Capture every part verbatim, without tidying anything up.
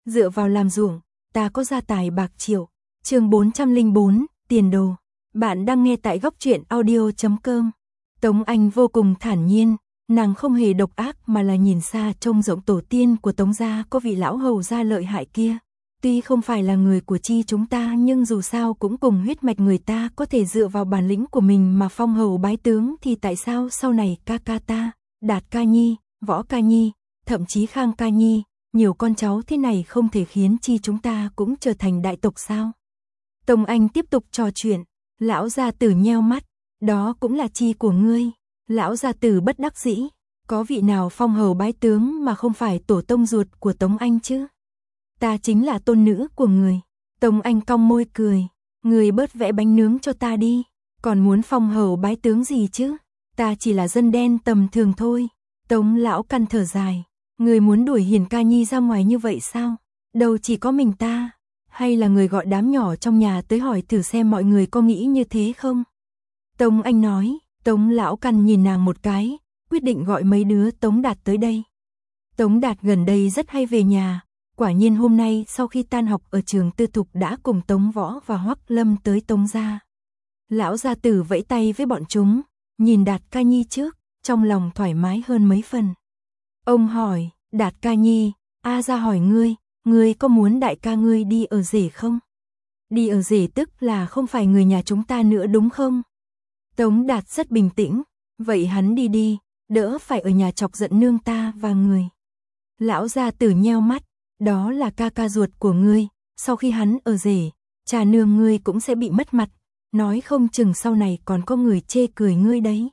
dựa vào làm ruộng, ta có gia tài bạc triệu. Chương bốn trăm lẻ bốn, tiền đồ. Bạn đang nghe tại góc truyện audio chấm com. Tống Anh vô cùng thản nhiên, nàng không hề độc ác mà là nhìn xa trông rộng tổ tiên của Tống gia có vị lão hầu gia lợi hại kia. Tuy không phải là người của chi chúng ta nhưng dù sao cũng cùng huyết mạch người ta, có thể dựa vào bản lĩnh của mình mà phong hầu bái tướng, thì tại sao sau này ca ca ta, Đạt ca nhi, Võ ca nhi, thậm chí Khang ca nhi, nhiều con cháu thế này không thể khiến chi chúng ta cũng trở thành đại tộc sao? Tống Anh tiếp tục trò chuyện, lão gia tử nheo mắt, đó cũng là chi của ngươi. Lão gia tử bất đắc dĩ, có vị nào phong hầu bái tướng mà không phải tổ tông ruột của Tống Anh chứ? Ta chính là tôn nữ của người. Tống Anh cong môi cười, người bớt vẽ bánh nướng cho ta đi, còn muốn phong hầu bái tướng gì chứ? Ta chỉ là dân đen tầm thường thôi. Tống lão căn thở dài, người muốn đuổi Hiền ca nhi ra ngoài như vậy sao? Đâu chỉ có mình ta, hay là người gọi đám nhỏ trong nhà tới hỏi thử xem mọi người có nghĩ như thế không? Tống Anh nói. Tống lão căn nhìn nàng một cái, quyết định gọi mấy đứa Tống Đạt tới đây. Tống Đạt gần đây rất hay về nhà, quả nhiên hôm nay sau khi tan học ở trường tư thục đã cùng Tống Võ và Hoắc Lâm tới Tống gia. Lão gia tử vẫy tay với bọn chúng, nhìn Đạt ca nhi trước, trong lòng thoải mái hơn mấy phần. Ông hỏi, Đạt ca nhi, A gia hỏi ngươi, ngươi có muốn đại ca ngươi đi ở rể không? Đi ở rể tức là không phải người nhà chúng ta nữa đúng không? Tống Đạt rất bình tĩnh, vậy hắn đi đi, đỡ phải ở nhà chọc giận nương ta và người. Lão gia tử nheo mắt, đó là ca ca ruột của ngươi, sau khi hắn ở rể, cha nương ngươi cũng sẽ bị mất mặt, nói không chừng sau này còn có người chê cười ngươi đấy.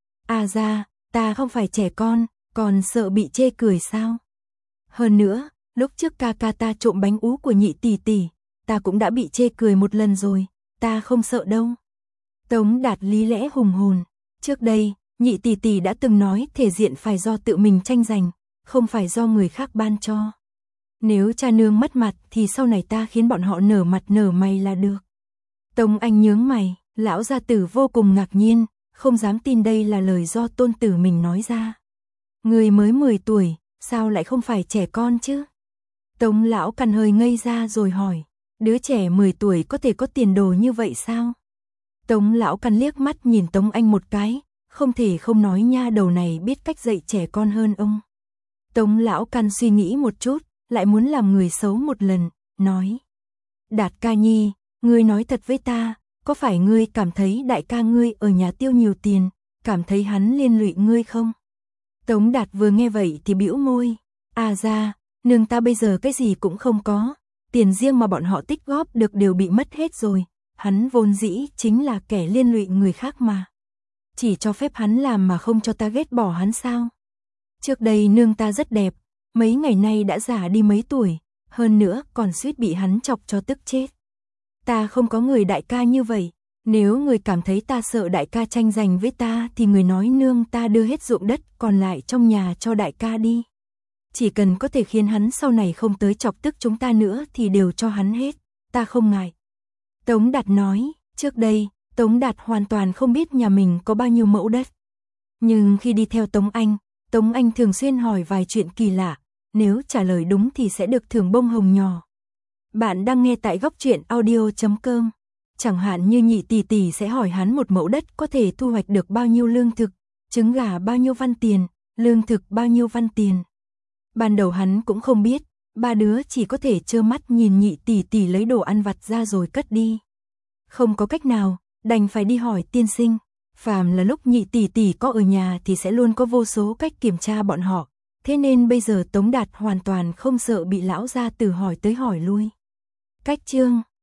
À ra, ta không phải trẻ con, còn sợ bị chê cười sao? Hơn nữa, lúc trước ca ca ta trộm bánh ú của nhị tỷ tỷ, ta cũng đã bị chê cười một lần rồi, ta không sợ đâu. Tống Đạt lý lẽ hùng hồn, trước đây, nhị tỷ tỷ đã từng nói thể diện phải do tự mình tranh giành, không phải do người khác ban cho. Nếu cha nương mất mặt thì sau này ta khiến bọn họ nở mặt nở mày là được. Tống Anh nhướng mày, lão gia tử vô cùng ngạc nhiên, không dám tin đây là lời do tôn tử mình nói ra. Người mới mười tuổi, sao lại không phải trẻ con chứ? Tống lão căn hơi ngây ra rồi hỏi, đứa trẻ mười tuổi có thể có tiền đồ như vậy sao? Tống lão căn liếc mắt nhìn Tống Anh một cái, không thể không nói nha đầu này biết cách dạy trẻ con hơn ông. Tống lão căn suy nghĩ một chút, lại muốn làm người xấu một lần, nói. Đạt ca nhi, ngươi nói thật với ta, có phải ngươi cảm thấy đại ca ngươi ở nhà tiêu nhiều tiền, cảm thấy hắn liên lụy ngươi không? Tống Đạt vừa nghe vậy thì bĩu môi, à ra, nương ta bây giờ cái gì cũng không có, tiền riêng mà bọn họ tích góp được đều bị mất hết rồi. Hắn vốn dĩ chính là kẻ liên lụy người khác mà. Chỉ cho phép hắn làm mà không cho ta ghét bỏ hắn sao? Trước đây nương ta rất đẹp, mấy ngày nay đã già đi mấy tuổi, hơn nữa còn suýt bị hắn chọc cho tức chết. Ta không có người đại ca như vậy, nếu người cảm thấy ta sợ đại ca tranh giành với ta thì người nói nương ta đưa hết ruộng đất còn lại trong nhà cho đại ca đi. Chỉ cần có thể khiến hắn sau này không tới chọc tức chúng ta nữa thì đều cho hắn hết, ta không ngại. Tống Đạt nói, trước đây, Tống Đạt hoàn toàn không biết nhà mình có bao nhiêu mẫu đất. Nhưng khi đi theo Tống Anh, Tống Anh thường xuyên hỏi vài chuyện kỳ lạ, nếu trả lời đúng thì sẽ được thưởng bông hồng nhỏ. Bạn đang nghe tại góc truyện audio chấm com. Chẳng hạn như nhị tỷ tỷ sẽ hỏi hắn một mẫu đất có thể thu hoạch được bao nhiêu lương thực, trứng gà bao nhiêu văn tiền, lương thực bao nhiêu văn tiền. Ban đầu hắn cũng không biết. Ba đứa chỉ có thể trơ mắt nhìn nhị tỷ tỷ lấy đồ ăn vặt ra rồi cất đi. Không có cách nào, đành phải đi hỏi tiên sinh. Phàm là lúc nhị tỷ tỷ có ở nhà thì sẽ luôn có vô số cách kiểm tra bọn họ. Thế nên bây giờ Tống Đạt hoàn toàn không sợ bị lão gia tử hỏi tới hỏi lui. Cách chương,